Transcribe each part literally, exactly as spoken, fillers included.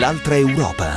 l'altra Europa.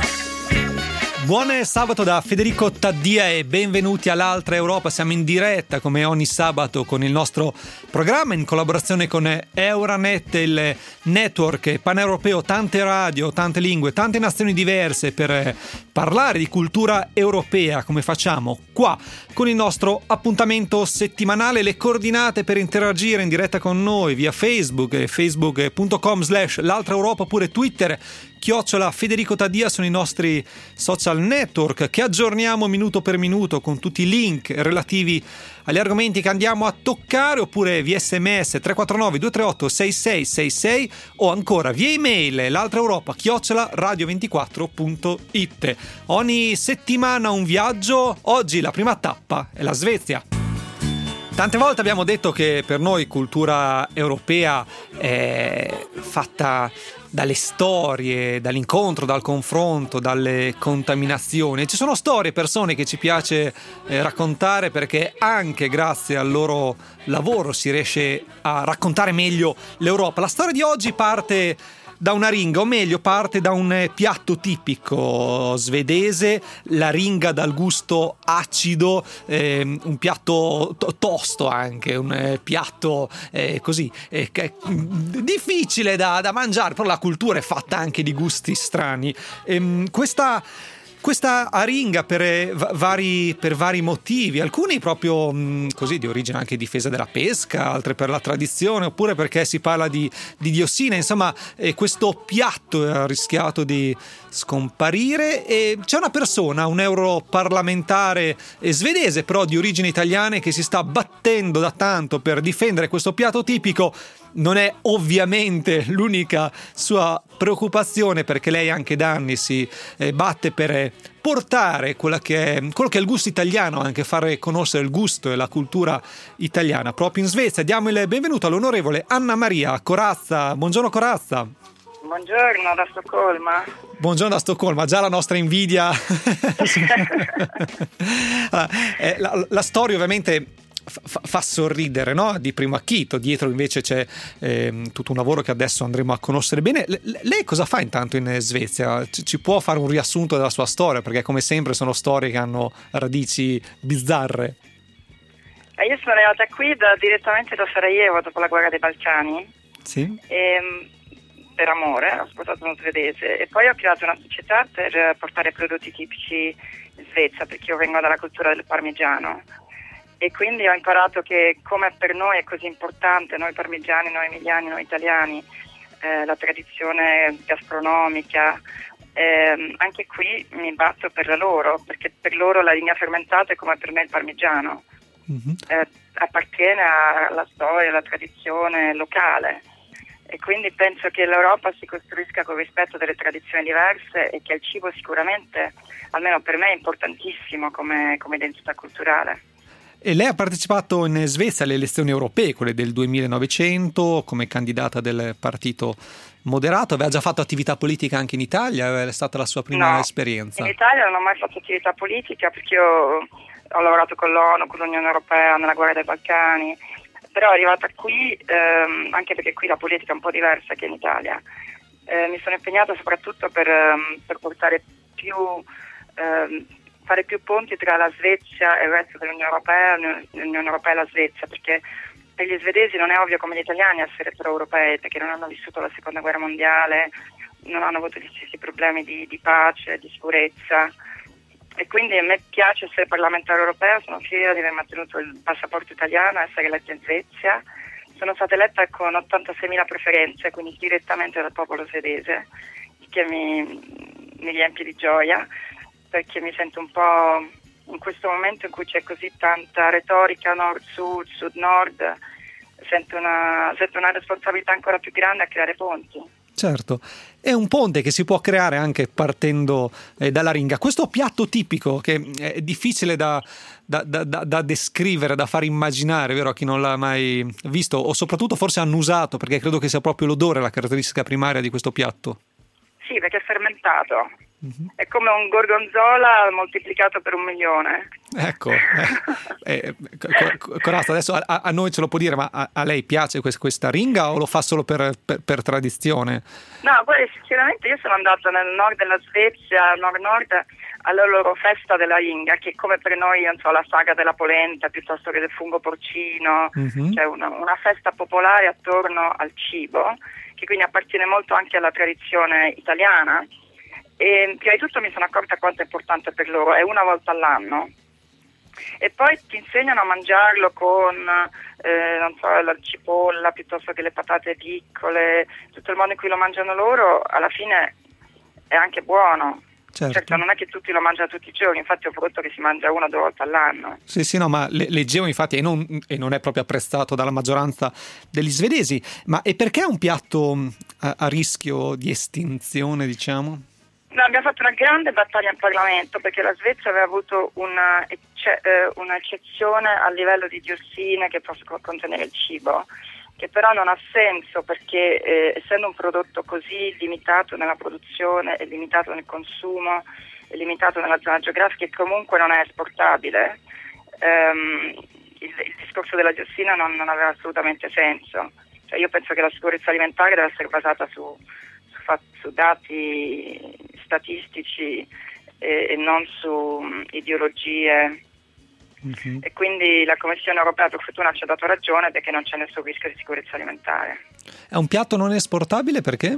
Buon sabato da Federico Taddia e benvenuti all'altra Europa. Siamo in diretta come ogni sabato con il nostro programma in collaborazione con Euranet, il network paneuropeo, tante radio, tante lingue, tante nazioni diverse per parlare di cultura europea, come facciamo qua con il nostro appuntamento settimanale. Le coordinate per interagire in diretta con noi via Facebook, facebook punto com slash l'altra Europa, oppure Twitter chiocciola Federico Taddia sono i nostri social network che aggiorniamo minuto per minuto con tutti i link relativi agli argomenti che andiamo a toccare, oppure via sms tre quattro nove due tre otto sei sei sei sei o ancora via email l'altra Europa chiocciola radio ventiquattro punto it. Ogni settimana un viaggio. Oggi la prima tappa è la Svezia. Tante volte abbiamo detto che per noi cultura europea è fatta dalle storie, dall'incontro, dal confronto, dalle contaminazioni. Ci sono storie, persone che ci piace eh, raccontare, perché anche grazie al loro lavoro si riesce a raccontare meglio l'Europa. La storia di oggi parte da una ringa, o meglio parte da un piatto tipico svedese, la ringa dal gusto acido, eh, un piatto to- tosto anche, un eh, piatto eh, così eh, che, difficile da, da mangiare, però la cultura è fatta anche di gusti strani. Ehm, questa Questa aringa per vari, per vari motivi, alcuni proprio mh, così di origine anche difesa della pesca, altre per la tradizione, oppure perché si parla di, di diossina. Insomma, eh, questo piatto ha rischiato di scomparire e c'è una persona, un europarlamentare eh, svedese però di origine italiane, che si sta battendo da tanto per difendere questo piatto tipico. Non è ovviamente l'unica sua preoccupazione, perché lei anche da anni si eh, batte per portare quella che è, quello che è il gusto italiano, anche fare conoscere il gusto e la cultura italiana proprio in Svezia. Diamo il benvenuto all'onorevole Anna Maria Corazza. Buongiorno Corazza. Buongiorno da Stoccolma. Buongiorno da Stoccolma, già la nostra invidia. eh, la, la storia ovviamente Fa, fa sorridere, no? Di primo acchito. Dietro invece c'è eh, tutto un lavoro che adesso andremo a conoscere bene. Le, lei cosa fa intanto in Svezia? Ci, ci può fare un riassunto della sua storia? Perché come sempre sono storie che hanno radici bizzarre. Eh, io sono arrivata qui da, direttamente da Sarajevo dopo la guerra dei Balcani. Sì. E, per amore, ho sposato uno svedese e poi ho creato una società per portare prodotti tipici in Svezia, perché io vengo dalla cultura del parmigiano. E quindi ho imparato che, come per noi è così importante, noi parmigiani, noi emiliani, noi italiani, eh, la tradizione gastronomica, eh, anche qui mi batto per la loro, perché per loro la linea fermentata è come per me il parmigiano. Mm-hmm. Eh, appartiene alla storia, alla tradizione locale, e quindi penso che l'Europa si costruisca con rispetto delle tradizioni diverse e che il cibo sicuramente, almeno per me, è importantissimo come, come identità culturale. E lei ha partecipato in Svezia alle elezioni europee, quelle del duemilanovecento, come candidata del partito moderato. Aveva già fatto attività politica anche in Italia? È stata la sua prima no, esperienza? In Italia non ho mai fatto attività politica, perché io ho lavorato con l'ONU, con l'Unione Europea nella guerra dei Balcani, però arrivata qui, ehm, anche perché qui la politica è un po' diversa che in Italia, eh, mi sono impegnata soprattutto per, um, per portare più... Um, fare più ponti tra la Svezia e il resto dell'Unione Europea, l'Unione Europea e la Svezia, perché per gli svedesi non è ovvio come gli italiani essere pro-europei, perché non hanno vissuto la seconda guerra mondiale, non hanno avuto gli stessi problemi di, di pace, di sicurezza, e quindi a me piace essere parlamentare europea. Sono fiera di aver mantenuto il passaporto italiano, essere eletta in Svezia. Sono stata eletta con ottantaseimila preferenze, quindi direttamente dal popolo svedese, che mi, mi riempie di gioia, perché mi sento un po', in questo momento in cui c'è così tanta retorica nord-sud, sud-nord, sento una, sento una responsabilità ancora più grande a creare ponti. Certo, è un ponte che si può creare anche partendo eh, dalla ringa. Questo piatto tipico che è difficile da, da, da, da descrivere, da far immaginare, vero, a chi non l'ha mai visto o soprattutto forse annusato, perché credo che sia proprio l'odore la caratteristica primaria di questo piatto. Sì, perché è fermentato. Mm-hmm. È come un gorgonzola moltiplicato per un milione. Ecco, eh, eh, Corazza, adesso a, a noi ce lo può dire, ma a, a lei piace questa, questa ringa o lo fa solo per, per, per tradizione? No, poi sinceramente io sono andata nel nord della Svezia, nord-nord, alla loro festa della ringa, che come per noi, non so, la saga della polenta piuttosto che del fungo porcino, mm-hmm. cioè una, una festa popolare attorno al cibo, che quindi appartiene molto anche alla tradizione italiana. E prima di tutto mi sono accorta quanto è importante per loro, è una volta all'anno. E poi ti insegnano a mangiarlo con eh, non so, la cipolla piuttosto che le patate piccole, tutto il modo in cui lo mangiano loro, alla fine è anche buono. Certo. Certo, non è che tutti lo mangiano tutti i giorni, infatti è un prodotto che si mangia una o due volte all'anno. Sì, sì, no, ma le, leggevo infatti e non, e non è proprio apprezzato dalla maggioranza degli svedesi, ma e perché è un piatto a, a rischio di estinzione, diciamo? No, abbiamo fatto una grande battaglia in Parlamento perché la Svezia aveva avuto una, ecce, eh, un'eccezione a livello di diossine che possono contenere il cibo, che però non ha senso perché eh, essendo un prodotto così limitato nella produzione e limitato nel consumo e limitato nella zona geografica e comunque non è esportabile, ehm, il, il discorso della diossina non, non aveva assolutamente senso. Cioè io penso che la sicurezza alimentare deve essere basata su, su, fat, su dati statistici e, e non su um, ideologie. Mm-hmm. E quindi la Commissione europea per fortuna ci ha dato ragione perché non c'è nessun rischio di sicurezza alimentare. È un piatto non esportabile perché?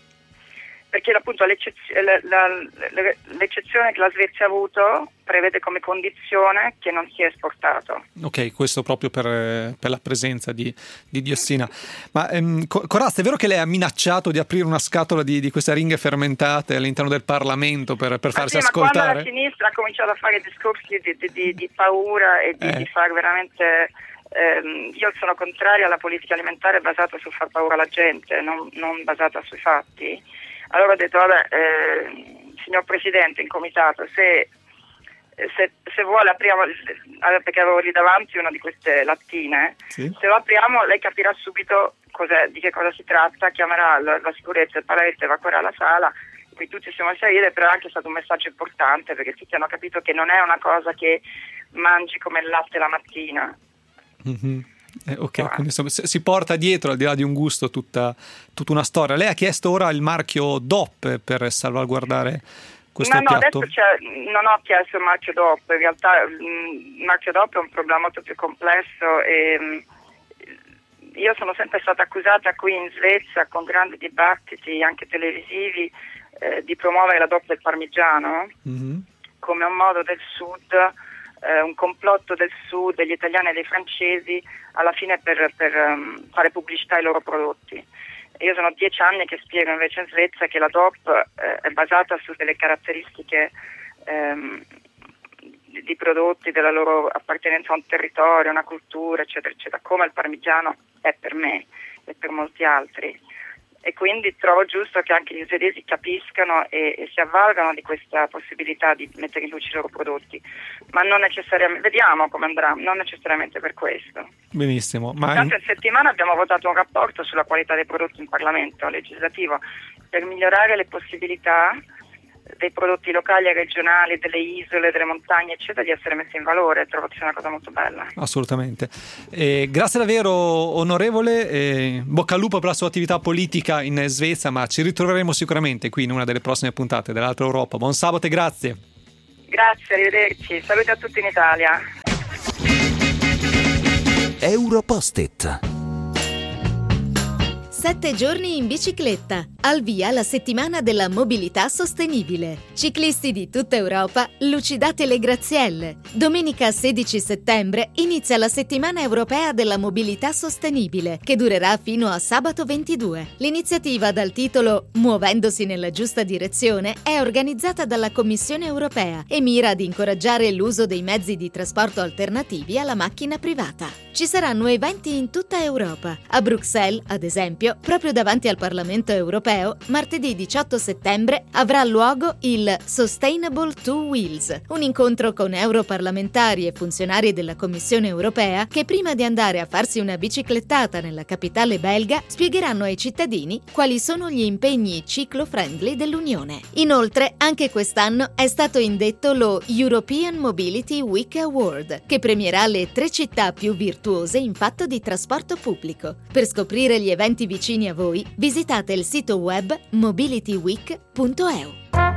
Perché appunto l'eccezio- la, la, la, l'eccezione che la Svezia ha avuto prevede come condizione che non sia esportato. Ok, questo proprio per, per la presenza di, di diossina. Ma ehm, Corazza, è vero che lei ha minacciato di aprire una scatola di, di queste ringhe fermentate all'interno del Parlamento per, per farsi sì, ascoltare? Ma quando la sinistra ha cominciato a fare discorsi di, di, di, di paura e di, eh. di far veramente... Ehm, io sono contraria alla politica alimentare basata sul far paura alla gente, non, non basata sui fatti. Allora ho detto, vabbè, eh, signor Presidente, in comitato, se, se, se vuole apriamo, perché avevo lì davanti una di queste lattine, sì. Se lo apriamo lei capirà subito cos'è, di che cosa si tratta, chiamerà la, la sicurezza, il paletto, evacuerà la sala, qui tutti siamo a salire, però è anche stato un messaggio importante perché tutti hanno capito che non è una cosa che mangi come il latte la mattina. Mm-hmm. Eh, ok, ah. Quindi insomma, si porta dietro al di là di un gusto tutta, tutta una storia. Lei ha chiesto ora il marchio D O P per salvaguardare questo no, no, piatto? Adesso c'è, non ho chiesto il marchio D O P, in realtà il marchio D O P è un problema molto più complesso e io sono sempre stata accusata qui in Svezia con grandi dibattiti anche televisivi eh, di promuovere la D O P del parmigiano mm-hmm. come un modo del sud, eh, un complotto del sud, degli italiani e dei francesi alla fine per, per um, fare pubblicità ai loro prodotti. E io sono dieci anni che spiego invece in Svezia che la D O P eh, è basata su delle caratteristiche ehm, di, di prodotti, della loro appartenenza a un territorio, una cultura, eccetera, eccetera, come il parmigiano è per me e per molti altri. E quindi trovo giusto che anche gli svedesi capiscano e, e si avvalgano di questa possibilità di mettere in luce i loro prodotti, ma non necessariamente, vediamo come andrà, non necessariamente per questo. Benissimo. Ma Intanto in settimana abbiamo votato un rapporto sulla qualità dei prodotti in Parlamento legislativo per migliorare le possibilità dei prodotti locali e regionali, delle isole, delle montagne, eccetera, di essere messi in valore. Trovo che sia una cosa molto bella. Assolutamente. Eh, grazie davvero, onorevole. Eh, bocca al lupo per la sua attività politica in Svezia, ma ci ritroveremo sicuramente qui in una delle prossime puntate dell'Altra Europa. Buon sabato e grazie. Grazie, arrivederci. Saluti a tutti in Italia. Europost-it. Sette giorni in bicicletta. Al via la settimana della mobilità sostenibile. Ciclisti di tutta Europa, lucidate le grazielle. Domenica sedici settembre inizia la settimana europea della mobilità sostenibile, che durerà fino a sabato ventidue. L'iniziativa dal titolo Muovendosi nella giusta direzione è organizzata dalla Commissione europea e mira ad incoraggiare l'uso dei mezzi di trasporto alternativi alla macchina privata. Ci saranno eventi in tutta Europa. A Bruxelles, ad esempio, proprio davanti al Parlamento europeo, europeo, martedì diciotto settembre avrà luogo il Sustainable Two Wheels, un incontro con europarlamentari e funzionari della Commissione europea che prima di andare a farsi una biciclettata nella capitale belga spiegheranno ai cittadini quali sono gli impegni ciclo-friendly dell'Unione. Inoltre, anche quest'anno è stato indetto lo European Mobility Week Award, che premierà le tre città più virtuose in fatto di trasporto pubblico. Per scoprire gli eventi vicini a voi, visitate il sito web mobility week punto e u.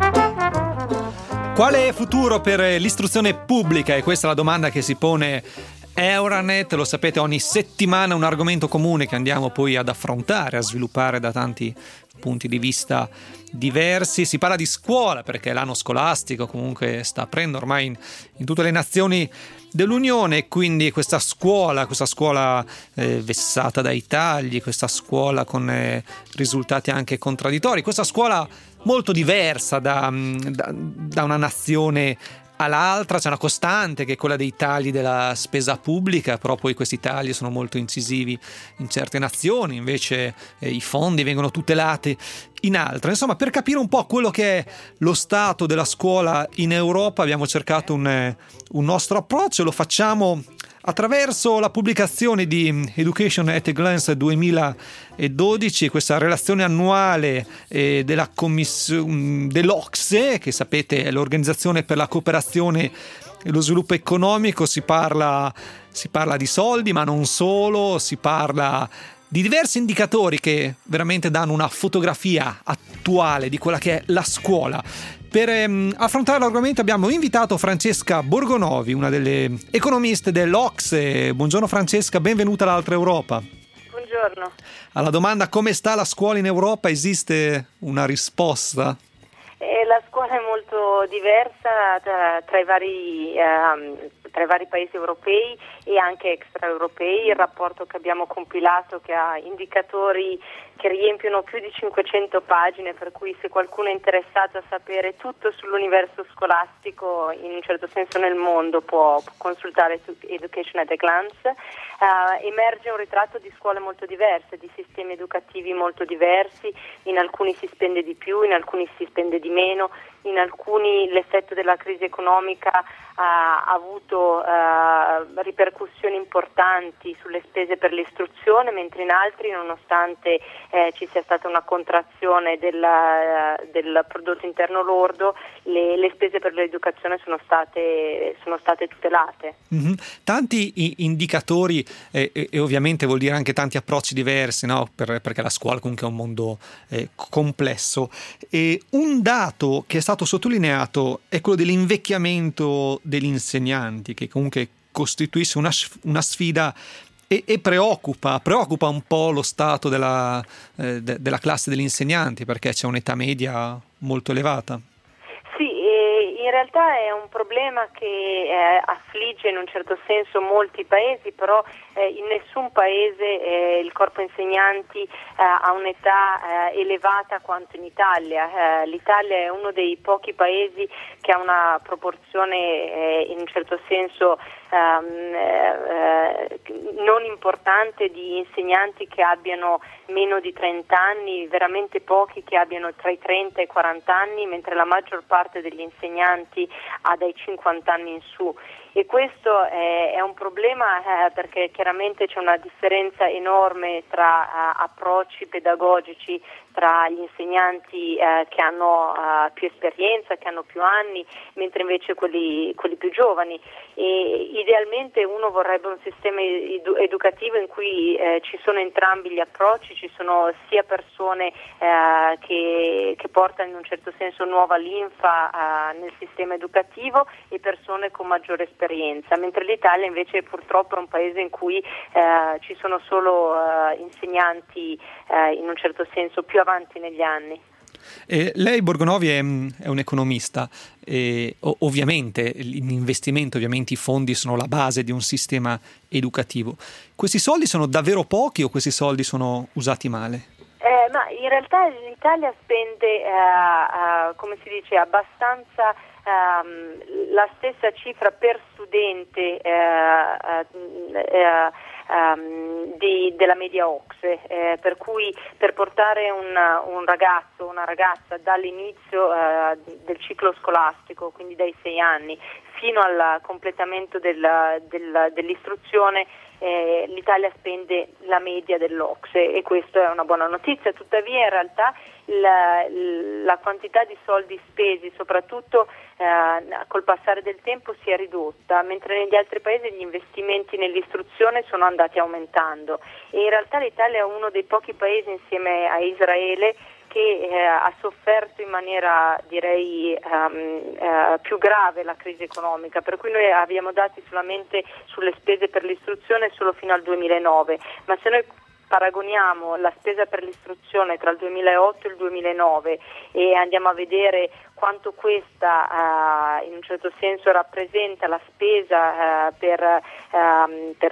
Quale futuro per l'istruzione pubblica? E questa è la domanda che si pone Euranet. Lo sapete, ogni settimana un argomento comune che andiamo poi ad affrontare, a sviluppare da tanti punti di vista diversi. Si parla di scuola perché l'anno scolastico comunque sta aprendo ormai in, in tutte le nazioni dell'Unione, quindi questa scuola, questa scuola eh, vessata dai tagli, questa scuola con eh, risultati anche contraddittori, questa scuola molto diversa da, da, da una nazione all'altra. C'è una costante che è quella dei tagli della spesa pubblica, però poi questi tagli sono molto incisivi in certe nazioni, invece eh, i fondi vengono tutelati in altre. Insomma, per capire un po' quello che è lo stato della scuola in Europa abbiamo cercato un, eh, un nostro approccio. Lo facciamo attraverso la pubblicazione di Education at a Glance duemiladodici, questa relazione annuale eh, della commissione dell'OCSE, che sapete è l'Organizzazione per la cooperazione e lo sviluppo economico. Si parla, si parla di soldi, ma non solo, si parla di diversi indicatori che veramente danno una fotografia attuale di quella che è la scuola. Per ehm, affrontare l'argomento abbiamo invitato Francesca Borgonovi, una delle economiste dell'OCSE. Buongiorno Francesca, benvenuta all'Altra Europa. Buongiorno. Alla domanda come sta la scuola in Europa esiste una risposta? Eh, la scuola è molto diversa tra, tra, i vari, ehm, tra i vari paesi europei e anche extraeuropei. Il rapporto che abbiamo compilato, che ha indicatori che riempiono più di cinquecento pagine, per cui se qualcuno è interessato a sapere tutto sull'universo scolastico in un certo senso nel mondo può, può consultare Education at a Glance. Uh, emerge un ritratto di scuole molto diverse, di sistemi educativi molto diversi. In alcuni si spende di più, in alcuni si spende di meno, in alcuni l'effetto della crisi economica uh, ha avuto uh, ripercussioni importanti sulle spese per l'istruzione, mentre in altri, nonostante eh, ci sia stata una contrazione del, uh, del prodotto interno lordo, le, le spese per l'educazione sono state, sono state tutelate. Mm-hmm. Tanti i- indicatori e, e, e ovviamente vuol dire anche tanti approcci diversi, no? Per, perché la scuola comunque è un mondo eh, complesso. E un dato che è stato sottolineato è quello dell'invecchiamento degli insegnanti, che comunque costituisce una, una sfida e, e preoccupa, preoccupa un po' lo stato della, eh, de, della classe degli insegnanti, perché c'è un'età media molto elevata. In realtà è un problema che eh, affligge in un certo senso molti paesi, però eh, in nessun paese eh, il corpo insegnanti eh, ha un'età eh, elevata quanto in Italia. Eh, L'Italia è uno dei pochi paesi che ha una proporzione eh, in un certo senso Um, eh, non importante di insegnanti che abbiano meno di trenta anni, veramente pochi che abbiano tra i trenta e i quaranta anni, mentre la maggior parte degli insegnanti ha dai cinquanta anni in su. E questo è, è un problema eh, perché chiaramente c'è una differenza enorme tra uh, approcci pedagogici tra gli insegnanti eh, che hanno uh, più esperienza, che hanno più anni, mentre invece quelli, quelli più giovani. E idealmente uno vorrebbe un sistema edu- educativo in cui eh, ci sono entrambi gli approcci, ci sono sia persone eh, che, che portano in un certo senso nuova linfa eh, nel sistema educativo e persone con maggiore esperienza, mentre l'Italia invece purtroppo è un paese in cui eh, ci sono solo eh, insegnanti eh, in un certo senso più avanti negli anni. Eh, lei Borgonovi è, è un economista e ovviamente l'investimento, ovviamente i fondi sono la base di un sistema educativo. Questi soldi sono davvero pochi o questi soldi sono usati male? Eh, ma in realtà l'Italia spende, eh, eh, come si dice, abbastanza ehm, la stessa cifra per studente eh, eh, um, di, della media O C S E, eh, per cui per portare un, un ragazzo o una ragazza dall'inizio uh, del ciclo scolastico, quindi dai sei anni, fino al completamento del, del, dell'istruzione, eh, l'Italia spende la media dell'O C S E, e questa è una buona notizia. Tuttavia in realtà la, la quantità di soldi spesi, soprattutto eh, col passare del tempo, si è ridotta, mentre negli altri paesi gli investimenti nell'istruzione sono andati aumentando, e in realtà l'Italia è uno dei pochi paesi, insieme a Israele, che eh, ha sofferto in maniera, direi, um, uh, più grave la crisi economica, per cui noi abbiamo dati solamente sulle spese per l'istruzione solo fino al duemilanove, ma se noi paragoniamo la spesa per l'istruzione tra il duemilaotto e il duemilanove e andiamo a vedere quanto questa uh, in un certo senso rappresenta la spesa uh, per, uh, per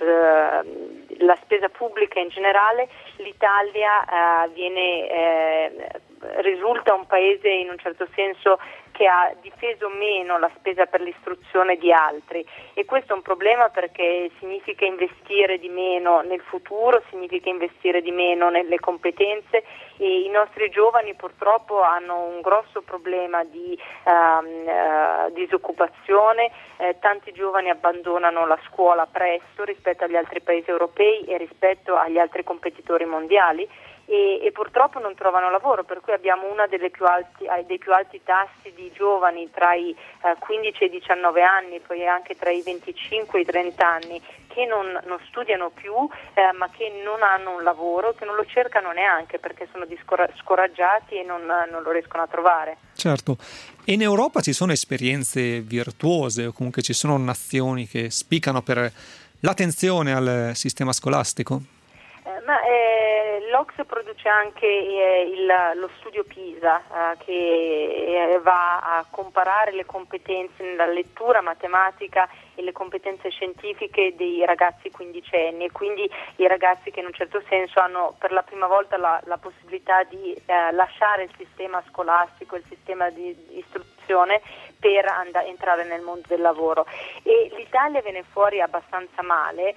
uh, la spesa pubblica in generale, l'Italia uh, viene, uh, risulta un paese in un certo senso che ha difeso meno la spesa per l'istruzione di altri, e questo è un problema perché significa investire di meno nel futuro, significa investire di meno nelle competenze, e i nostri giovani purtroppo hanno un grosso problema di um, uh, disoccupazione, eh, tanti giovani abbandonano la scuola presto rispetto agli altri paesi europei e rispetto agli altri competitori mondiali, E, e purtroppo non trovano lavoro, per cui abbiamo una delle più alti, dei più alti tassi di giovani tra i eh, quindici e i diciannove anni, poi anche tra i venticinque e i trenta anni, che non, non studiano più, eh, ma che non hanno un lavoro, che non lo cercano neanche perché sono discora- scoraggiati e non, non lo riescono a trovare. Certo. E in Europa ci sono esperienze virtuose, o comunque ci sono nazioni che spiccano per l'attenzione al sistema scolastico? Eh, ma eh, l'O C S E produce anche eh, il, lo studio PISA eh, che eh, va a comparare le competenze nella lettura, matematica e le competenze scientifiche dei ragazzi quindicenni, e quindi i ragazzi che in un certo senso hanno per la prima volta la, la possibilità di eh, lasciare il sistema scolastico, il sistema di, di istruzione, per and- entrare nel mondo del lavoro. E l'Italia viene fuori abbastanza male,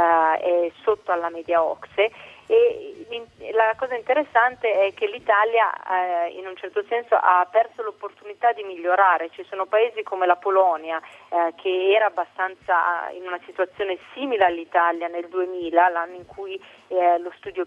eh, è sotto alla media O C S E, e in- la cosa interessante è che l'Italia eh, in un certo senso ha perso l'opportunità di migliorare. Ci sono paesi come la Polonia eh, che era abbastanza in una situazione simile all'Italia nel duemila, l'anno in cui eh, lo studio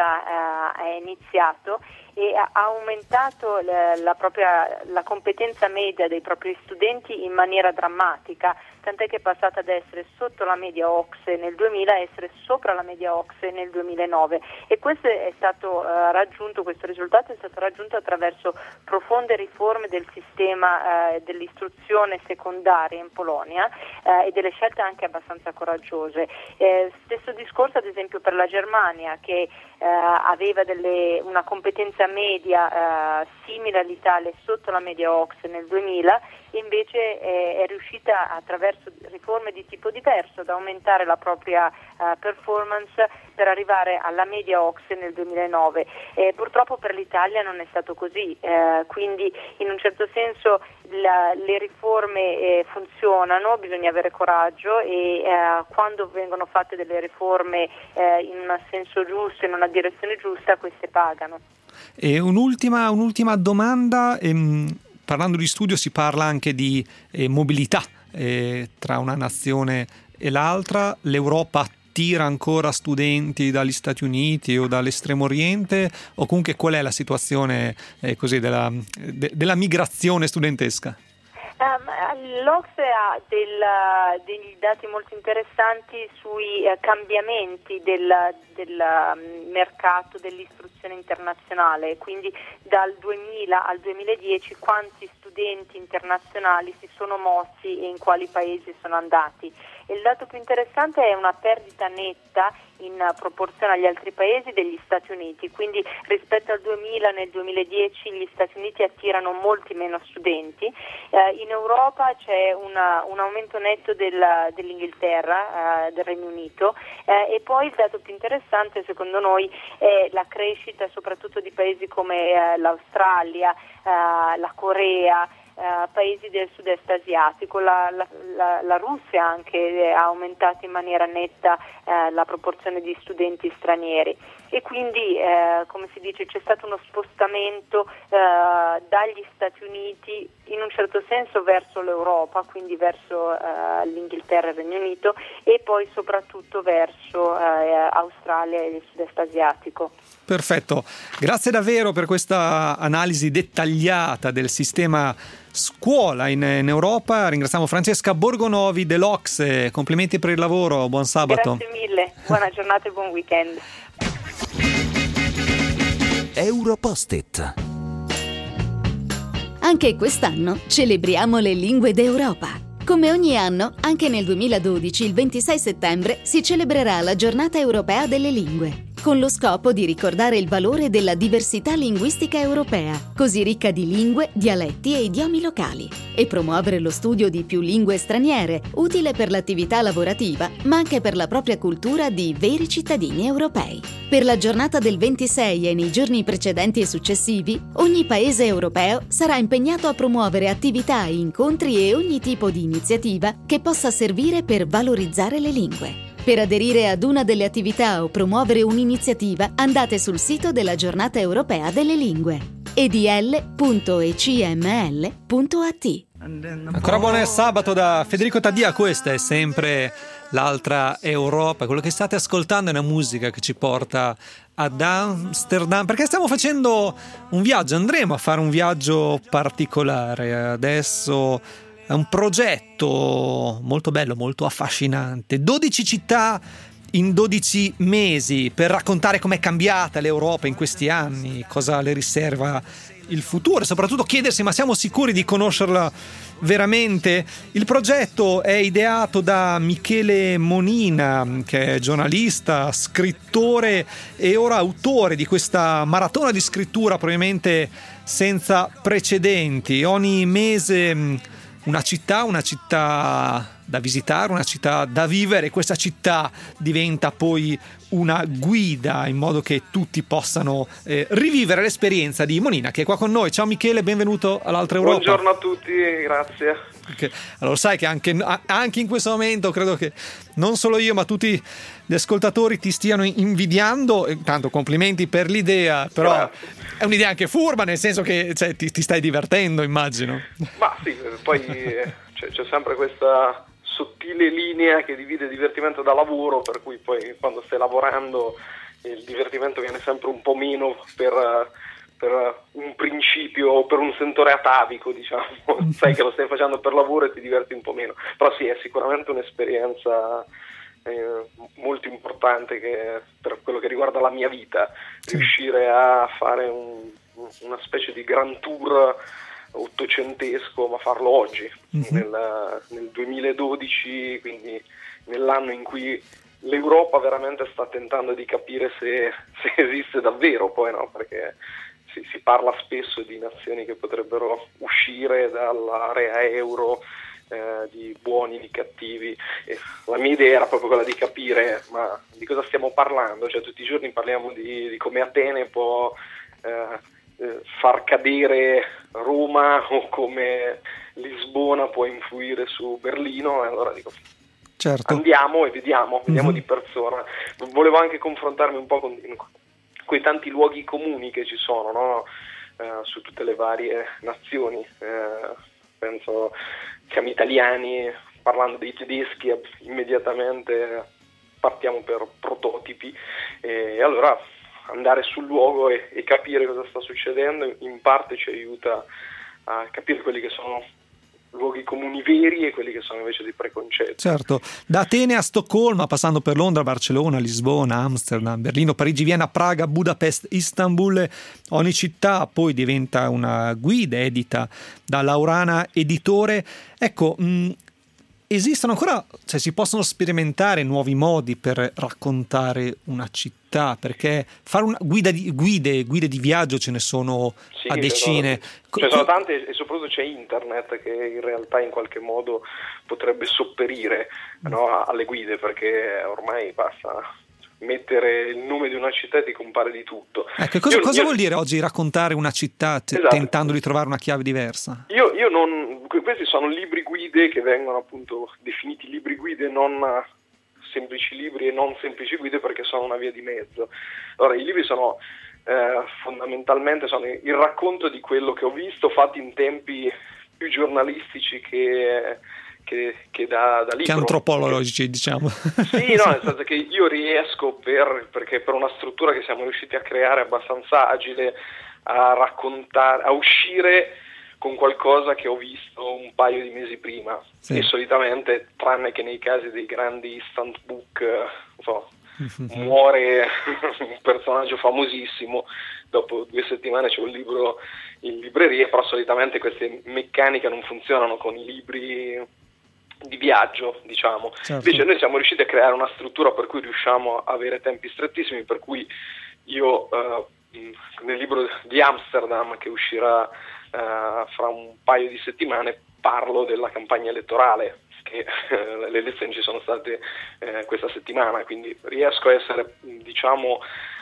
PISA eh, è iniziato, e ha aumentato la, la propria la competenza media dei propri studenti in maniera drammatica, tant'è che è passata ad essere sotto la media O C S E nel duemila a essere sopra la media O C S E nel duemilanove, e questo è stato uh, raggiunto, questo risultato è stato raggiunto attraverso profonde riforme del sistema uh, dell'istruzione secondaria in Polonia uh, e delle scelte anche abbastanza coraggiose. Eh, stesso discorso ad esempio per la Germania, che uh, aveva delle, una competenza media uh, simile all'Italia, sotto la media O C S E nel duemila, invece è, è riuscita attraverso riforme di tipo diverso ad aumentare la propria uh, performance per arrivare alla media O C S E nel duemilanove. Eh, purtroppo per l'Italia non è stato così, eh, quindi in un certo senso la, le riforme eh, funzionano, bisogna avere coraggio, e eh, quando vengono fatte delle riforme eh, in un senso giusto, in una direzione giusta, queste pagano. E un'ultima, un'ultima domanda, ehm, parlando di studio si parla anche di eh, mobilità eh, tra una nazione e l'altra. L'Europa attira ancora studenti dagli Stati Uniti o dall'estremo oriente, o comunque qual è la situazione eh, così della, de, della migrazione studentesca? Um, L'O C S E ha del, degli dati molto interessanti sui uh, cambiamenti del, del um, mercato dell'istruzione internazionale, quindi dal duemila al duemiladieci quanti studenti internazionali si sono mossi e in quali paesi sono andati. E il dato più interessante è una perdita netta in proporzione agli altri paesi degli Stati Uniti, quindi rispetto al duemila nel duemiladieci gli Stati Uniti attirano molti meno studenti. Eh, in Europa c'è una, un aumento netto del, dell'Inghilterra, eh, del Regno Unito, eh, e poi il dato più interessante secondo noi è la crescita soprattutto di paesi come eh, l'Australia, eh, la Corea, Uh, paesi del sud-est asiatico. La, la, la, la Russia anche ha aumentato in maniera netta uh, la proporzione di studenti stranieri e quindi uh, come si dice c'è stato uno spostamento uh, dagli Stati Uniti in un certo senso verso l'Europa, quindi verso uh, l'Inghilterra e il Regno Unito e poi soprattutto verso uh, Australia e il sud-est asiatico. Perfetto, grazie davvero per questa analisi dettagliata del sistema scuola in, in Europa. Ringraziamo Francesca Borgonovi dell'Ocse, complimenti per il lavoro, buon sabato. Grazie mille, buona giornata e buon weekend. Europost-it. Anche quest'anno celebriamo le lingue d'Europa. Come ogni anno, anche nel duemiladodici, il ventisei settembre, si celebrerà la Giornata Europea delle Lingue, con lo scopo di ricordare il valore della diversità linguistica europea, così ricca di lingue, dialetti e idiomi locali, e promuovere lo studio di più lingue straniere, utile per l'attività lavorativa, ma anche per la propria cultura di veri cittadini europei. Per la giornata del ventisei e nei giorni precedenti e successivi, ogni paese europeo sarà impegnato a promuovere attività, incontri e ogni tipo di iniziativa che possa servire per valorizzare le lingue. Per aderire ad una delle attività o promuovere un'iniziativa, andate sul sito della Giornata Europea delle Lingue e d l punto e c m l punto a t. Ancora buon sabato da Federico Taddia, questa è sempre l'altra Europa. Quello che state ascoltando è una musica che ci porta ad Amsterdam, perché stiamo facendo un viaggio, andremo a fare un viaggio particolare. Adesso è un progetto molto bello, molto affascinante. dodici città in dodici mesi per raccontare com'è cambiata l'Europa in questi anni, cosa le riserva il futuro e soprattutto chiedersi: ma siamo sicuri di conoscerla veramente? Il progetto è ideato da Michele Monina, che è giornalista, scrittore e ora autore di questa maratona di scrittura probabilmente senza precedenti. Ogni mese una città, una città da visitare, una città da vivere. Questa città diventa poi una guida in modo che tutti possano eh, rivivere l'esperienza di Monina, che è qua con noi. Ciao Michele, benvenuto all'Altra Europa. Buongiorno a tutti, grazie. Perché, allora sai che anche, anche in questo momento credo che non solo io ma tutti gli ascoltatori ti stiano invidiando. Tanto complimenti per l'idea, però grazie. È un'idea anche furba, nel senso che cioè, ti, ti stai divertendo, immagino. Ma sì, poi c'è, c'è sempre questa sottile linea che divide divertimento da lavoro, per cui poi quando stai lavorando il divertimento viene sempre un po' meno per, per un principio o per un sentore atavico, diciamo. Sai che lo stai facendo per lavoro e ti diverti un po' meno, però sì, è sicuramente un'esperienza eh, molto importante che, per quello che riguarda la mia vita, sì. Riuscire a fare un, una specie di grand tour ottocentesco, ma farlo oggi, mm-hmm. nel, nel duemiladodici, quindi nell'anno in cui l'Europa veramente sta tentando di capire se, se esiste davvero, poi no, perché si, si parla spesso di nazioni che potrebbero uscire dall'area euro, eh, di buoni, di cattivi, e la mia idea era proprio quella di capire ma di cosa stiamo parlando, cioè tutti i giorni parliamo di, di come Atene può eh, far cadere Roma o come Lisbona può influire su Berlino, e allora dico certo. Andiamo e vediamo, vediamo mm-hmm. di persona. Volevo anche confrontarmi un po' con quei tanti luoghi comuni che ci sono, no? eh, su tutte le varie nazioni, eh, penso siamo italiani, parlando dei tedeschi immediatamente partiamo per prototipi, e allora andare sul luogo e, e capire cosa sta succedendo in parte ci aiuta a capire quelli che sono luoghi comuni veri e quelli che sono invece dei preconcetti. Certo, da Atene a Stoccolma, passando per Londra, Barcellona, Lisbona, Amsterdam, Berlino, Parigi, Vienna, Praga, Budapest, Istanbul, ogni città poi diventa una guida edita da Laurana Editore. Ecco, mh, esistono ancora, cioè si possono sperimentare nuovi modi per raccontare una città, perché fare una guida di, guide, guide di viaggio ce ne sono sì, a decine. Ce ne sono tante, e soprattutto c'è internet che in realtà in qualche modo potrebbe sopperire, no, alle guide, perché ormai basta mettere il nome di una città e ti compare di tutto. Ecco, cosa, io, cosa io... vuol dire oggi raccontare una città t- esatto. tentando di trovare una chiave diversa? Io, io non, questi sono libri guide che vengono appunto definiti libri guide, non semplici libri e non semplici guide, perché sono una via di mezzo. Allora, i libri sono eh, fondamentalmente sono il racconto di quello che ho visto, fatti in tempi più giornalistici che, che, che da, da libro. Che antropologici, diciamo. Sì, no, nel senso che io riesco, per, perché per una struttura che siamo riusciti a creare abbastanza agile, a raccontare, a uscire con qualcosa che ho visto un paio di mesi prima. Sì. E solitamente, tranne che nei casi dei grandi instant book, non so, mm-hmm. muore un personaggio famosissimo, dopo due settimane c'è un libro in libreria, però solitamente queste meccaniche non funzionano con i libri di viaggio, diciamo. Certo. Invece noi siamo riusciti a creare una struttura per cui riusciamo a avere tempi strettissimi, per cui io uh, nel libro di Amsterdam, che uscirà uh, fra un paio di settimane, parlo della campagna elettorale, che uh, le elezioni ci sono state uh, questa settimana, quindi riesco a essere, diciamo,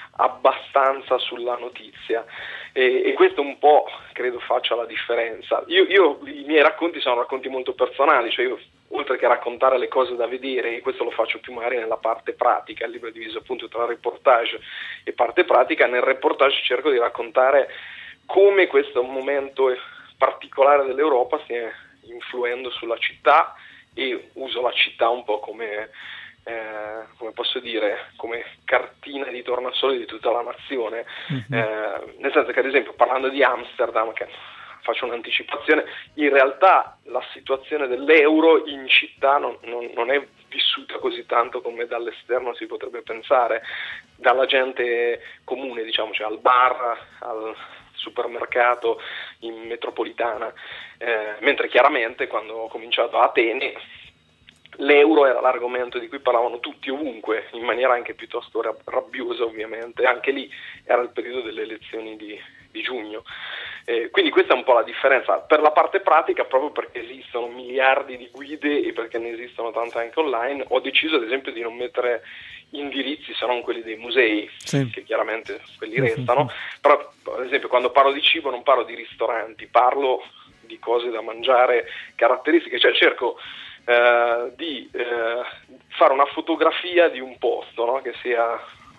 abbastanza sulla notizia, e, e questo un po' credo faccia la differenza. Io, io i miei racconti sono racconti molto personali, cioè io, oltre che raccontare le cose da vedere, e questo lo faccio più magari nella parte pratica, il libro è diviso appunto tra reportage e parte pratica. Nel reportage cerco di raccontare come questo momento particolare dell'Europa stia influendo sulla città, e uso la città un po' come Eh, come posso dire, come cartina di tornasole di tutta la nazione. Mm-hmm. Eh, nel senso che, ad esempio, parlando di Amsterdam, che faccio un'anticipazione, in realtà la situazione dell'euro in città non, non, non è vissuta così tanto come dall'esterno si potrebbe pensare, dalla gente comune, diciamo, cioè al bar, al supermercato in metropolitana, eh, mentre chiaramente quando ho cominciato a Atene l'euro era l'argomento di cui parlavano tutti ovunque, in maniera anche piuttosto rabbiosa, ovviamente. Anche lì era il periodo delle elezioni di, di giugno. Eh, quindi questa è un po' la differenza. Per la parte pratica, proprio perché esistono miliardi di guide e perché ne esistono tante anche online, ho deciso ad esempio di non mettere indirizzi se non quelli dei musei, sì. che chiaramente quelli restano, però ad esempio quando parlo di cibo non parlo di ristoranti, parlo di cose da mangiare caratteristiche, cioè cerco Uh, di uh, fare una fotografia di un posto, no? Che sia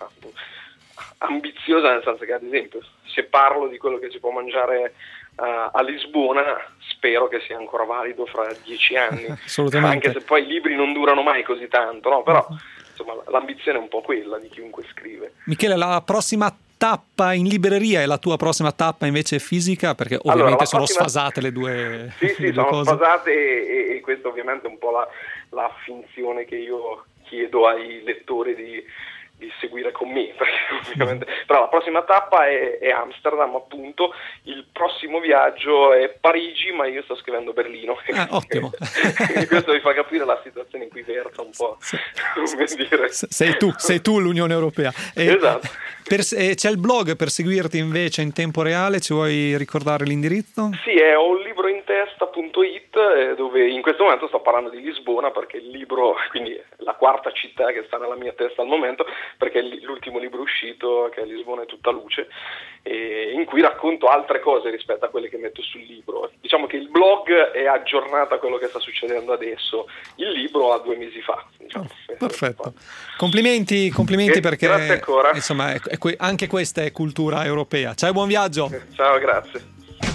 ambiziosa, nel senso che, ad esempio, se parlo di quello che si può mangiare uh, a Lisbona, spero che sia ancora valido fra dieci anni, assolutamente, anche se poi i libri non durano mai così tanto, no? Però insomma l'ambizione è un po' quella di chiunque scrive. Michele, la prossima tappa in libreria e la tua prossima tappa invece fisica, perché ovviamente allora, sono prossima... sfasate le due sì sì le due sono cose. sfasate e, e questo ovviamente è un po' la, la finzione che io chiedo ai lettori di, di seguire con me, perché ovviamente però la prossima tappa è, è Amsterdam, appunto. Il prossimo viaggio è Parigi, ma io sto scrivendo Berlino. Ah, ottimo. Quindi questo vi fa capire la situazione in cui versa un po', come dire. Sei tu, sei tu l'Unione Europea. E esatto. Per, eh, c'è il blog per seguirti invece in tempo reale, ci vuoi ricordare l'indirizzo? Sì, è ho un libro in testa punto it, eh, dove in questo momento sto parlando di Lisbona, perché il libro, quindi la quarta città che sta nella mia testa al momento, perché è l'ultimo libro uscito, che è Lisbona è tutta luce, e in cui racconto altre cose rispetto a quelle che metto sul libro. Diciamo che il blog è aggiornato a quello che sta succedendo adesso, il libro ha due mesi fa. Diciamo. Oh, perfetto. Complimenti, complimenti, perché grazie ancora. Insomma, è, è que- anche questa è cultura europea. Ciao, buon viaggio. Ciao, grazie.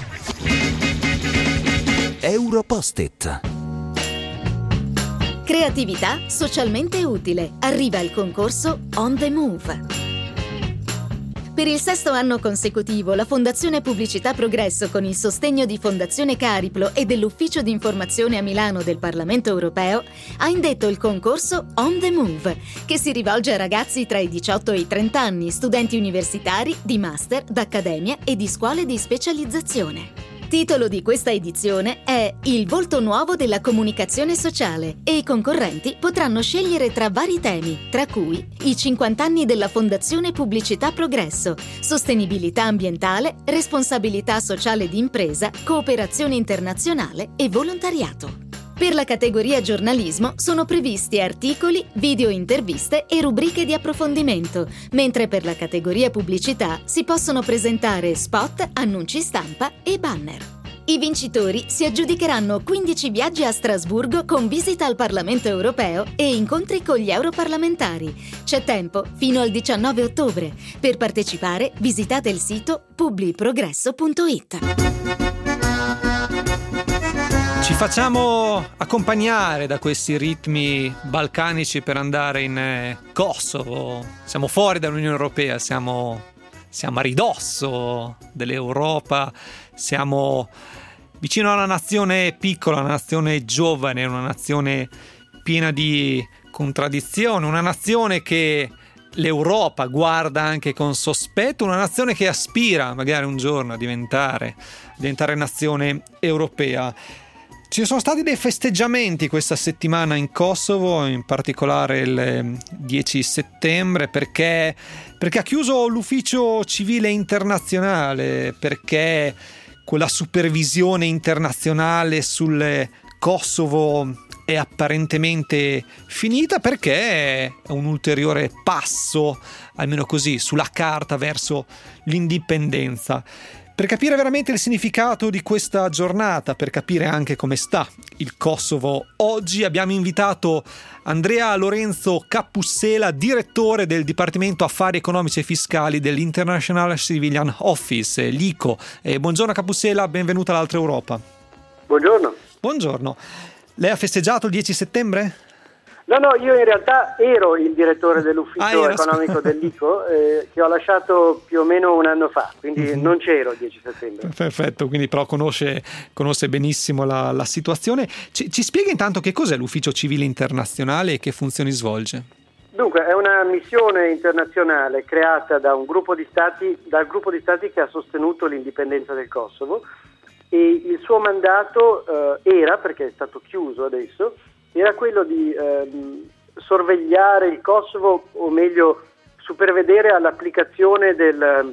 Europost-it. Creatività socialmente utile. Arriva il concorso On the Move. Per il sesto anno consecutivo, la Fondazione Pubblicità Progresso, con il sostegno di Fondazione Cariplo e dell'Ufficio di Informazione a Milano del Parlamento Europeo, ha indetto il concorso On the Move, che si rivolge a ragazzi tra i diciotto e i trenta anni, studenti universitari, di master, d'accademia e di scuole di specializzazione. Titolo di questa edizione è Il volto nuovo della comunicazione sociale, e i concorrenti potranno scegliere tra vari temi, tra cui i cinquanta anni della Fondazione Pubblicità Progresso, sostenibilità ambientale, responsabilità sociale di impresa, cooperazione internazionale e volontariato. Per la categoria giornalismo sono previsti articoli, video interviste e rubriche di approfondimento, mentre per la categoria pubblicità si possono presentare spot, annunci stampa e banner. I vincitori si aggiudicheranno quindici viaggi a Strasburgo con visita al Parlamento europeo e incontri con gli europarlamentari. C'è tempo fino al diciannove ottobre. Per partecipare visitate il sito publiprogresso punto it. Ci facciamo accompagnare da questi ritmi balcanici per andare in Kosovo. Siamo fuori dall'Unione Europea, siamo, siamo a ridosso dell'Europa, siamo vicino a una nazione piccola, una nazione giovane, una nazione piena di contraddizioni, una nazione che l'Europa guarda anche con sospetto, una nazione che aspira magari un giorno a diventare, diventare nazione europea. Ci sono stati dei festeggiamenti questa settimana in Kosovo, in particolare il dieci settembre, perché, perché ha chiuso l'ufficio civile internazionale, perché quella supervisione internazionale sul Kosovo è apparentemente finita, perché è un ulteriore passo, almeno così, sulla carta verso l'indipendenza. Per capire veramente il significato di questa giornata, per capire anche come sta il Kosovo oggi, abbiamo invitato Andrea Lorenzo Cappussela, direttore del Dipartimento Affari Economici e Fiscali dell'International Civilian Office, l'I C O. E buongiorno Cappussela, benvenuta all'Altra Europa. Buongiorno. Buongiorno. Lei ha festeggiato il dieci settembre? No, no, io in realtà ero il direttore dell'ufficio ah, economico dell'I C O, eh, che ho lasciato più o meno un anno fa, quindi mm-hmm. non c'ero il dieci settembre. Perfetto, quindi però conosce, conosce benissimo la, la situazione. Ci, ci spiega intanto che cos'è l'Ufficio Civile Internazionale e che funzioni svolge? Dunque, è una missione internazionale creata da un gruppo di stati, dal gruppo di stati che ha sostenuto l'indipendenza del Kosovo, e il suo mandato eh, era, perché è stato chiuso adesso, era quello di ehm, sorvegliare il Kosovo, o meglio supervedere all'applicazione del,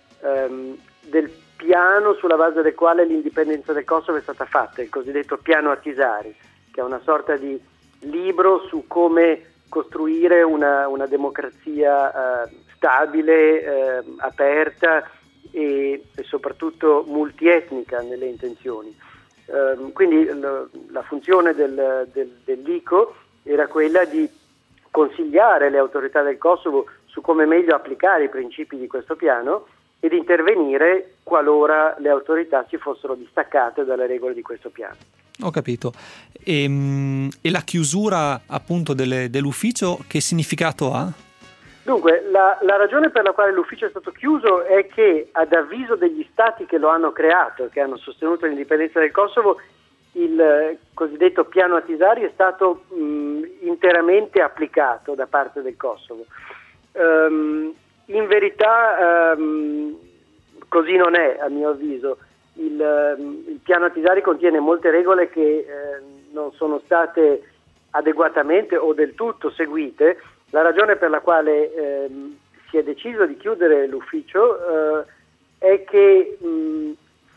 ehm, del piano sulla base del quale l'indipendenza del Kosovo è stata fatta, il cosiddetto piano Ahtisaari, che è una sorta di libro su come costruire una, una democrazia eh, stabile, eh, aperta e, e soprattutto multietnica nelle intenzioni. Uh, quindi l- la funzione del, del, dell'I C O era quella di consigliare le autorità del Kosovo su come meglio applicare i principi di questo piano ed intervenire qualora le autorità si fossero distaccate dalle regole di questo piano. Ho capito. E, e la chiusura appunto delle, dell'ufficio che significato ha? Dunque, la, la ragione per la quale l'ufficio è stato chiuso è che, ad avviso degli stati che lo hanno creato e che hanno sostenuto l'indipendenza del Kosovo, il eh, cosiddetto piano Ahtisaari è stato mh, interamente applicato da parte del Kosovo. Um, in verità um, così non è, a mio avviso. Il, um, il piano Ahtisaari contiene molte regole che eh, non sono state adeguatamente o del tutto seguite. La ragione per la quale ehm, si è deciso di chiudere l'ufficio eh, è che mh,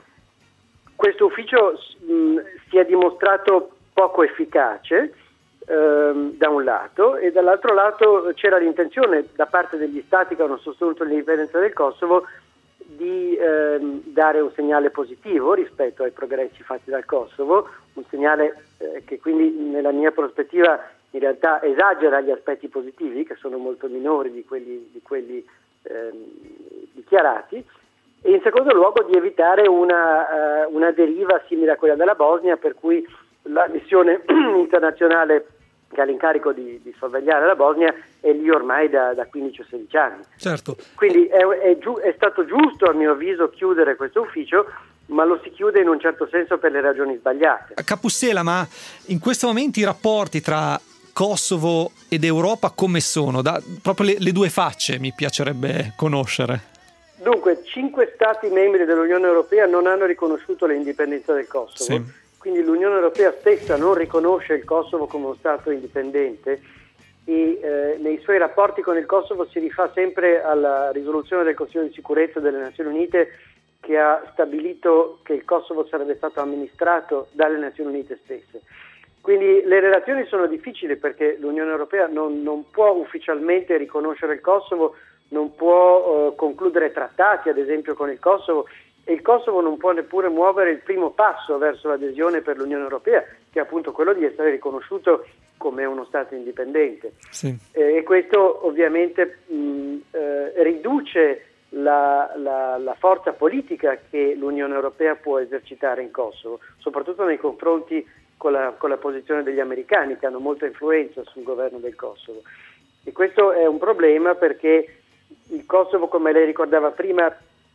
questo ufficio mh, si è dimostrato poco efficace ehm, da un lato, e dall'altro lato c'era l'intenzione da parte degli stati che hanno sostenuto l'indipendenza del Kosovo di ehm, dare un segnale positivo rispetto ai progressi fatti dal Kosovo, un segnale eh, che quindi nella mia prospettiva in realtà esagera gli aspetti positivi, che sono molto minori di quelli, di quelli ehm, dichiarati, e in secondo luogo di evitare una, uh, una deriva simile a quella della Bosnia, per cui la missione internazionale che ha l'incarico di, di sorvegliare la Bosnia è lì ormai da, da quindici o sedici anni. Certo. Quindi è, è, giu- è stato giusto, a mio avviso, chiudere questo ufficio, ma lo si chiude in un certo senso per le ragioni sbagliate. Cappussela, ma in questo momento i rapporti tra Kosovo ed Europa come sono? Da, proprio le, le due facce mi piacerebbe conoscere. Dunque, cinque stati membri dell'Unione Europea non hanno riconosciuto l'indipendenza del Kosovo, sì. Quindi l'Unione Europea stessa non riconosce il Kosovo come uno stato indipendente e eh, nei suoi rapporti con il Kosovo si rifà sempre alla risoluzione del Consiglio di Sicurezza delle Nazioni Unite, che ha stabilito che il Kosovo sarebbe stato amministrato dalle Nazioni Unite stesse. Quindi le relazioni sono difficili perché l'Unione Europea non, non può ufficialmente riconoscere il Kosovo, non può uh, concludere trattati, ad esempio, con il Kosovo, e il Kosovo non può neppure muovere il primo passo verso l'adesione per l'Unione Europea, che è appunto quello di essere riconosciuto come uno Stato indipendente. Sì. Eh, e questo ovviamente mh, eh, riduce la, la, la forza politica che l'Unione Europea può esercitare in Kosovo, soprattutto nei confronti con la, con la posizione degli americani, che hanno molta influenza sul governo del Kosovo. E questo è un problema perché il Kosovo, come lei ricordava prima,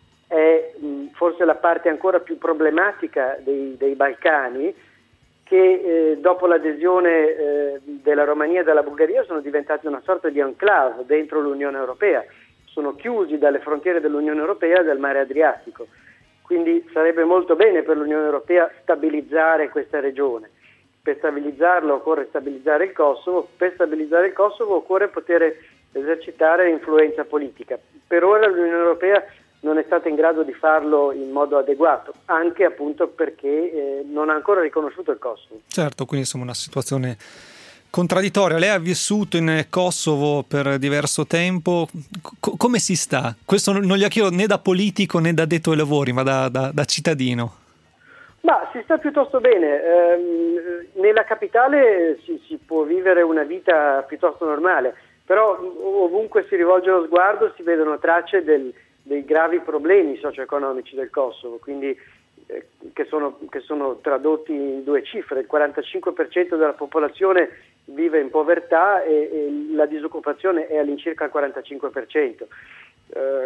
è mh, forse la parte ancora più problematica dei, dei Balcani, che eh, dopo l'adesione eh, della Romania e della Bulgaria sono diventati una sorta di enclave dentro l'Unione Europea, sono chiusi dalle frontiere dell'Unione Europea e del mare Adriatico. Quindi sarebbe molto bene per l'Unione Europea stabilizzare questa regione. Per stabilizzarlo occorre stabilizzare il Kosovo, per stabilizzare il Kosovo occorre poter esercitare influenza politica. Per ora l'Unione Europea non è stata in grado di farlo in modo adeguato, anche appunto perché eh, non ha ancora riconosciuto il Kosovo. Certo, quindi insomma una situazione contraddittoria. Lei ha vissuto in Kosovo per diverso tempo, C- come si sta? Questo non glielo chiedo né da politico né da addetto ai lavori, ma da, da, da cittadino. Ma si sta piuttosto bene. Ehm, nella capitale si, si può vivere una vita piuttosto normale, però ovunque si rivolge lo sguardo si vedono tracce del, dei gravi problemi socio-economici del Kosovo, quindi eh, che, sono, che sono tradotti in due cifre. Il quarantacinque per cento della popolazione vive in povertà e, e la disoccupazione è all'incirca il quarantacinque per cento. Uh,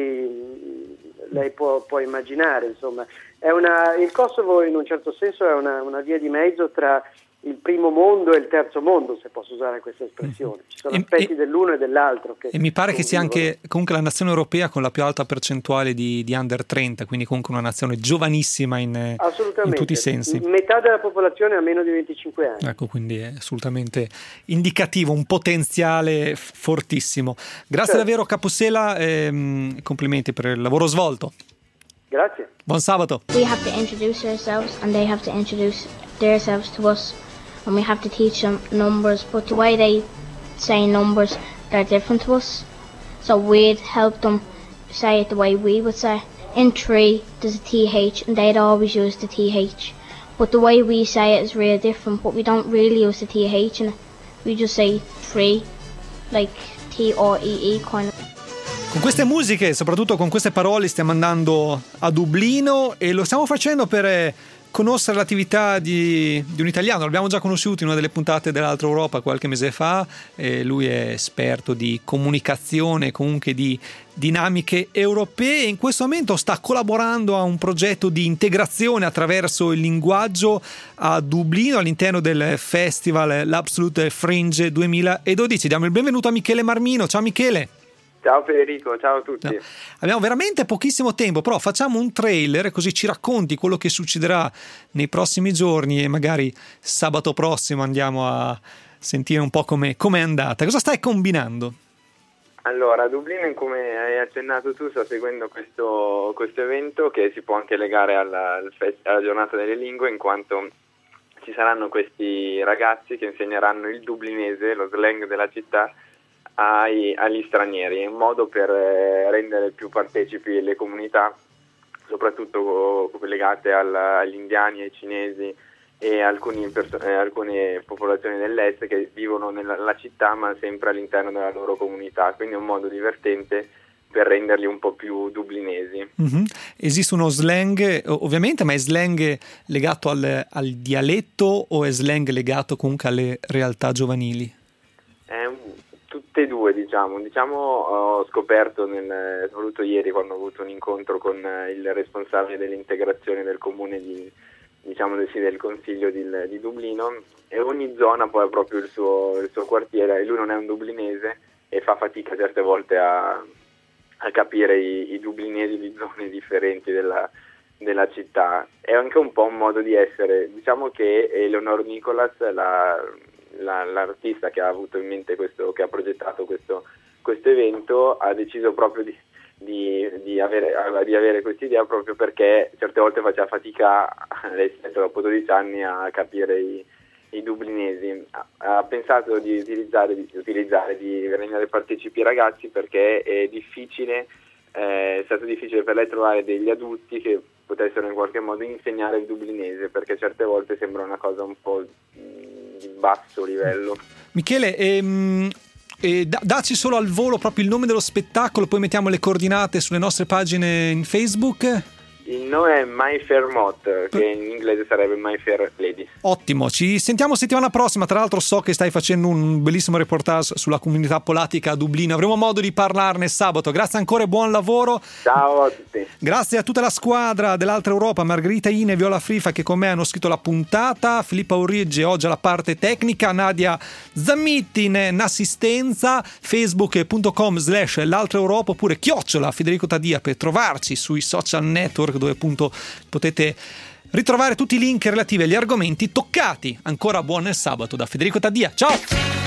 quindi lei può, può immaginare, insomma, è una, il Kosovo in un certo senso è una, una via di mezzo tra il primo mondo e il terzo mondo, se posso usare questa espressione. Ci sono e, aspetti e, dell'uno e dell'altro. Che e mi pare che sia anche comunque la nazione europea con la più alta percentuale di, di under trenta, quindi comunque una nazione giovanissima in, in tutti i sensi. Metà della popolazione ha meno di venticinque anni. Ecco, quindi è assolutamente indicativo, un potenziale fortissimo. Grazie certo. davvero Capusela, e complimenti per il lavoro svolto. Grazie. Buon sabato. We have to introduce ourselves and they have to introduce themselves to us. And we have to teach them numbers, but the way they say numbers, they're different to us. So we'd help them say it the way we would say. In three, there's a T H, and they'd always use the T H. But the way we say it is really different, but we don't really use the T H in it. We just say three, like T R E E kind of. Con queste musiche, soprattutto con queste parole, stiamo andando a Dublino e lo stiamo facendo per conoscere l'attività di, di un italiano. L'abbiamo già conosciuto in una delle puntate dell'Altra Europa qualche mese fa, e lui è esperto di comunicazione, comunque di dinamiche europee, e in questo momento sta collaborando a un progetto di integrazione attraverso il linguaggio a Dublino all'interno del festival l'Absolute Fringe duemiladodici. Diamo il benvenuto a Michele Marmino. Ciao Michele. Ciao Federico, ciao a tutti. No. Abbiamo veramente pochissimo tempo, però facciamo un trailer così ci racconti quello che succederà nei prossimi giorni e magari sabato prossimo andiamo a sentire un po' come è andata. Cosa stai combinando? Allora, Dublino, come hai accennato tu, sta seguendo questo, questo evento che si può anche legare alla, alla giornata delle lingue, in quanto ci saranno questi ragazzi che insegneranno il dublinese, lo slang della città, Ai, agli stranieri, in modo per eh, rendere più partecipi le comunità, soprattutto legate al, agli indiani, ai cinesi e alcuni perso- eh, alcune popolazioni dell'est che vivono nella, nella città ma sempre all'interno della loro comunità, quindi è un modo divertente per renderli un po' più dublinesi. Mm-hmm. Esiste uno slang ovviamente, ma è slang legato al, al dialetto o è slang legato comunque alle realtà giovanili? È un Tutte e due, diciamo. Diciamo ho scoperto, nel, soprattutto ieri quando ho avuto un incontro con il responsabile dell'integrazione del comune di, diciamo sì, del consiglio di, di Dublino, e ogni zona poi ha proprio il suo, il suo quartiere, e lui non è un dublinese e fa fatica certe volte a, a capire i, i dublinesi di zone differenti della, della città. È anche un po' un modo di essere. Diciamo che Eleonor Nicolas, la La, l'artista che ha avuto in mente questo, che ha progettato questo, questo evento, ha deciso proprio di, di, di avere, di avere questa idea proprio perché certe volte faceva fatica lei stessa dopo dodici anni a capire i, i dublinesi, ha, ha pensato di utilizzare, di utilizzare, di rendere partecipi i ragazzi perché è difficile, eh, è stato difficile per lei trovare degli adulti che potessero in qualche modo insegnare il dublinese, perché certe volte sembra una cosa un po' di basso livello. Michele, ehm, eh, da, dacci solo al volo proprio il nome dello spettacolo, poi mettiamo le coordinate sulle nostre pagine in Facebook. Il nome è My Fair Moth, che in inglese sarebbe My Fair Lady. Ottimo, ci sentiamo settimana prossima. Tra l'altro so che stai facendo un bellissimo reportage sulla comunità polatica a Dublino, avremo modo di parlarne sabato. Grazie ancora e buon lavoro. Ciao a tutti. Grazie a tutta la squadra dell'Altra Europa, Margherita Ine e Viola Frifa che con me hanno scritto la puntata, Filippa Urrigge oggi alla parte tecnica, Nadia Zammittin in assistenza, facebook.com slash l'Altra Europa oppure chiocciola Federico Taddia per trovarci sui social network, dove appunto potete ritrovare tutti i link relativi agli argomenti toccati. Ancora buon sabato da Federico Taddia, ciao!